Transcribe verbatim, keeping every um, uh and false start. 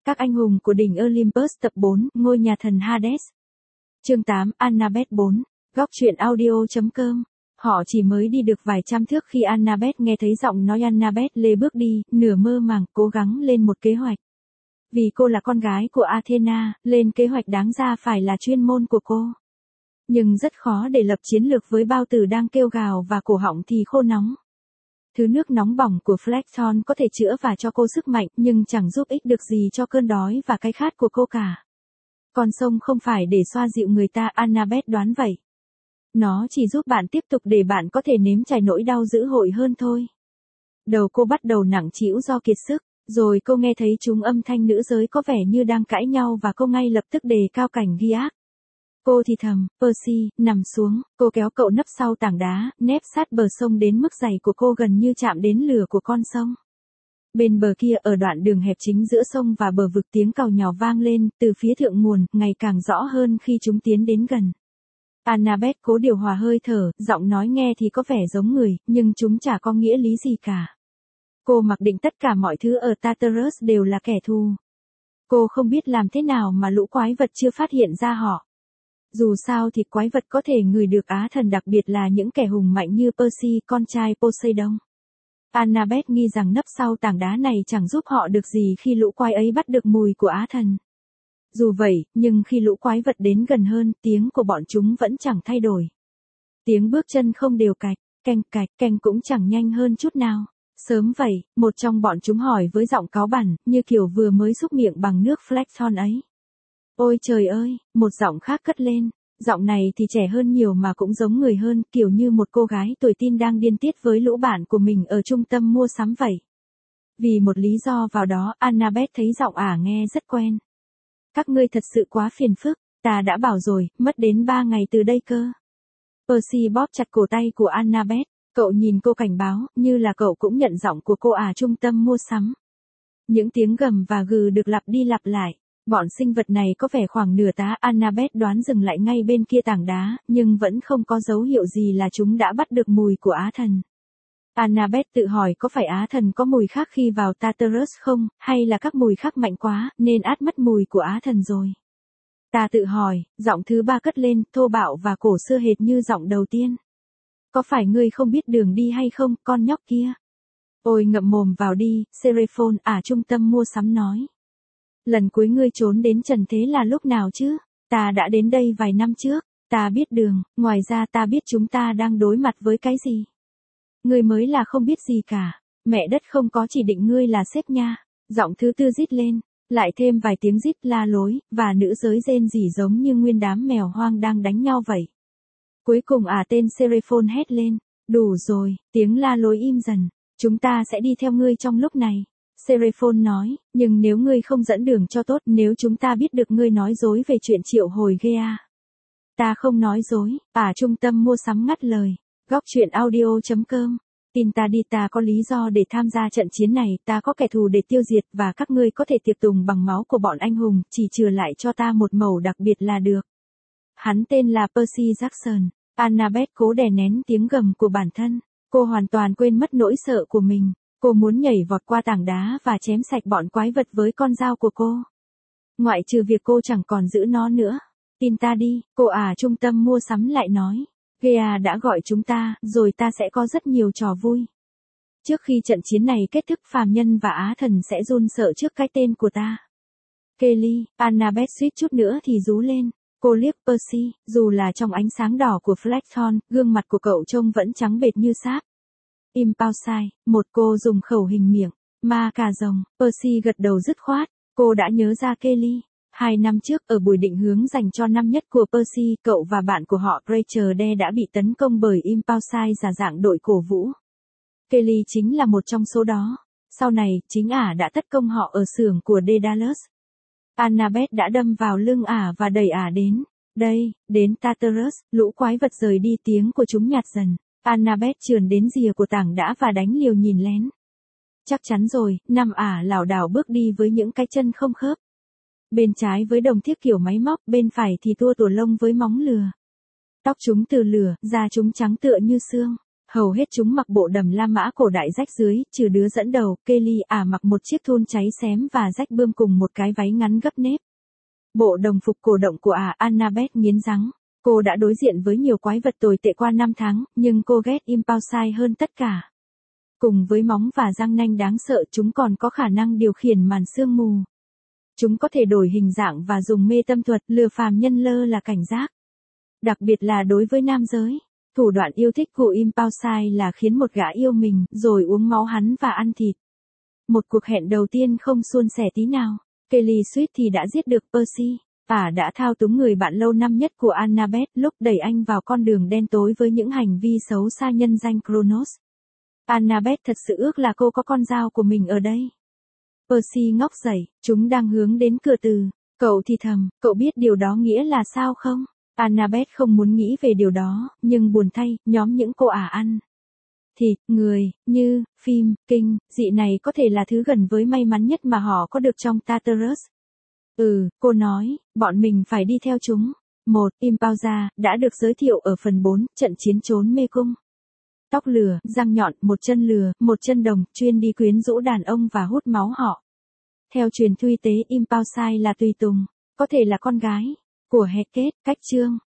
Các anh hùng của đỉnh Olympus tập bốn, ngôi nhà thần Hades. Chương tám, Annabeth bốn. Góc truyện audio chấm com. Họ chỉ mới đi được vài trăm thước khi Annabeth nghe thấy giọng nói. Annabeth lê bước đi, nửa mơ màng, cố gắng lên một kế hoạch. Vì cô là con gái của Athena, lên kế hoạch đáng ra phải là chuyên môn của cô. Nhưng rất khó để lập chiến lược với bao tử đang kêu gào và cổ họng thì khô nóng. Thứ nước nóng bỏng của Flaxton có thể chữa và cho cô sức mạnh, nhưng chẳng giúp ích được gì cho cơn đói và cái khát của cô cả. Con sông không phải để xoa dịu người ta, Annabeth đoán vậy. Nó chỉ giúp bạn tiếp tục để bạn có thể nếm trải nỗi đau dữ dội hơn thôi. Đầu cô bắt đầu nặng trĩu do kiệt sức, rồi cô nghe thấy chúng âm thanh nữ giới có vẻ như đang cãi nhau và cô ngay lập tức đề cao cảnh ghi ác. Cô thì thầm, Percy, nằm xuống, cô kéo cậu nấp sau tảng đá, nép sát bờ sông đến mức giày của cô gần như chạm đến lửa của con sông. Bên bờ kia ở đoạn đường hẹp chính giữa sông và bờ vực tiếng càu nhàu vang lên, từ phía thượng nguồn, ngày càng rõ hơn khi chúng tiến đến gần. Annabeth cố điều hòa hơi thở, giọng nói nghe thì có vẻ giống người, nhưng chúng chả có nghĩa lý gì cả. Cô mặc định tất cả mọi thứ ở Tartarus đều là kẻ thù. Cô không biết làm thế nào mà lũ quái vật chưa phát hiện ra họ. Dù sao thì quái vật có thể ngửi được Á thần, đặc biệt là những kẻ hùng mạnh như Percy, con trai Poseidon. Annabeth nghi rằng nấp sau tảng đá này chẳng giúp họ được gì khi lũ quái ấy bắt được mùi của Á thần. Dù vậy, nhưng khi lũ quái vật đến gần hơn, tiếng của bọn chúng vẫn chẳng thay đổi. Tiếng bước chân không đều cạch, canh cạch, canh cũng chẳng nhanh hơn chút nào. Sớm vậy, một trong bọn chúng hỏi với giọng cáu bẳn, như kiểu vừa mới xúc miệng bằng nước Flaxton ấy. Ôi trời ơi, một giọng khác cất lên. Giọng này thì trẻ hơn nhiều mà cũng giống người hơn, kiểu như một cô gái tuổi teen đang điên tiết với lũ bạn của mình ở trung tâm mua sắm vậy. Vì một lý do vào đó, Annabeth thấy giọng ả nghe rất quen. Các ngươi thật sự quá phiền phức, ta đã bảo rồi, mất đến ba ngày từ đây cơ. Percy bóp chặt cổ tay của Annabeth, cậu nhìn cô cảnh báo, như là cậu cũng nhận giọng của cô ả trung tâm mua sắm. Những tiếng gầm và gừ được lặp đi lặp lại. Bọn sinh vật này có vẻ khoảng nửa tá. Annabeth đoán dừng lại ngay bên kia tảng đá, nhưng vẫn không có dấu hiệu gì là chúng đã bắt được mùi của Á thần. Annabeth tự hỏi có phải Á thần có mùi khác khi vào Tartarus không, hay là các mùi khác mạnh quá, nên át mất mùi của Á thần rồi. Ta tự hỏi, giọng thứ ba cất lên, thô bạo và cổ xưa hệt như giọng đầu tiên. Có phải ngươi không biết đường đi hay không, con nhóc kia? Ôi ngậm mồm vào đi, Seraphon, ả trung tâm mua sắm nói. Lần cuối ngươi trốn đến trần thế là lúc nào chứ? Ta đã đến đây vài năm trước, ta biết đường, ngoài ra ta biết chúng ta đang đối mặt với cái gì. Ngươi mới là không biết gì cả, mẹ đất không có chỉ định ngươi là sếp nha. Giọng thứ tư rít lên, lại thêm vài tiếng rít la lối, và nữ giới rên rỉ giống như nguyên đám mèo hoang đang đánh nhau vậy. Cuối cùng ả tên Seraphon hét lên, đủ rồi, tiếng la lối im dần, chúng ta sẽ đi theo ngươi trong lúc này. Seraphon nói, nhưng nếu ngươi không dẫn đường cho tốt, nếu chúng ta biết được ngươi nói dối về chuyện triệu hồi Gea. Ta không nói dối, ả trung tâm mua sắm ngắt lời. Góc truyện audio chấm com. Tin ta đi, ta có lý do để tham gia trận chiến này, ta có kẻ thù để tiêu diệt và các ngươi có thể tiệc tùng bằng máu của bọn anh hùng, chỉ chừa lại cho ta một mẩu đặc biệt là được. Hắn tên là Percy Jackson. Annabeth cố đè nén tiếng gầm của bản thân. Cô hoàn toàn quên mất nỗi sợ của mình. Cô muốn nhảy vọt qua tảng đá và chém sạch bọn quái vật với con dao của cô. Ngoại trừ việc cô chẳng còn giữ nó nữa. Tin ta đi, cô ả trung tâm mua sắm lại nói. Gea đã gọi chúng ta, rồi ta sẽ có rất nhiều trò vui. Trước khi trận chiến này kết thúc, phàm nhân và Á thần sẽ run sợ trước cái tên của ta. Kelly, Annabeth suýt chút nữa thì rú lên. Cô liếc Percy, dù là trong ánh sáng đỏ của Flaxton, gương mặt của cậu trông vẫn trắng bệch như sáp. Impulsai, một cô dùng khẩu hình miệng, ma cà rồng. Percy gật đầu dứt khoát, cô đã nhớ ra Kelly. Hai năm trước, ở buổi định hướng dành cho năm nhất của Percy, cậu và bạn của họ Rachel Dare đã bị tấn công bởi Impulsai giả dạng đội cổ vũ. Kelly chính là một trong số đó. Sau này, chính ả đã tấn công họ ở xưởng của Daedalus. Annabeth đã đâm vào lưng ả và đẩy ả đến. Đây, đến Tartarus, lũ quái vật rời đi, tiếng của chúng nhạt dần. Annabeth trườn đến rìa của tảng đá và đánh liều nhìn lén. Chắc chắn rồi, năm ả lảo đảo bước đi với những cái chân không khớp. Bên trái với đồng thiết kiểu máy móc, bên phải thì tua tủa lông với móng lừa. Tóc chúng từ lửa, da chúng trắng tựa như xương. Hầu hết chúng mặc bộ đầm La Mã cổ đại rách dưới, trừ đứa dẫn đầu, Kelly à mặc một chiếc thun cháy xém và rách bươm cùng một cái váy ngắn gấp nếp. Bộ đồng phục cổ động của à Annabeth nghiến răng. Cô đã đối diện với nhiều quái vật tồi tệ qua năm tháng, nhưng cô ghét Impulsai hơn tất cả. Cùng với móng và răng nanh đáng sợ, chúng còn có khả năng điều khiển màn sương mù. Chúng có thể đổi hình dạng và dùng mê tâm thuật lừa phàm nhân lơ là cảnh giác. Đặc biệt là đối với nam giới. Thủ đoạn yêu thích của Impulsai là khiến một gã yêu mình, rồi uống máu hắn và ăn thịt. Một cuộc hẹn đầu tiên không suôn sẻ tí nào. Kelly suýt thì đã giết được Percy. Ả đã thao túng người bạn lâu năm nhất của Annabeth lúc đẩy anh vào con đường đen tối với những hành vi xấu xa nhân danh Kronos. Annabeth thật sự ước là cô có con dao của mình ở đây. Percy ngóc dậy, chúng đang hướng đến cửa từ. Cậu thì thầm, cậu biết điều đó nghĩa là sao không? Annabeth không muốn nghĩ về điều đó, nhưng buồn thay, nhóm những cô ả ăn thịt, người, như, phim, kinh, dị này có thể là thứ gần với may mắn nhất mà họ có được trong Tartarus. Ừ, cô nói, bọn mình phải đi theo chúng. một. Impausa, đã được giới thiệu ở phần bốn, trận chiến trốn mê cung. Tóc lừa, răng nhọn, một chân lừa, một chân đồng, chuyên đi quyến rũ đàn ông và hút máu họ. Theo truyền thuy tế, Impulsai là tùy tùng, có thể là con gái của Hecate. Cách chương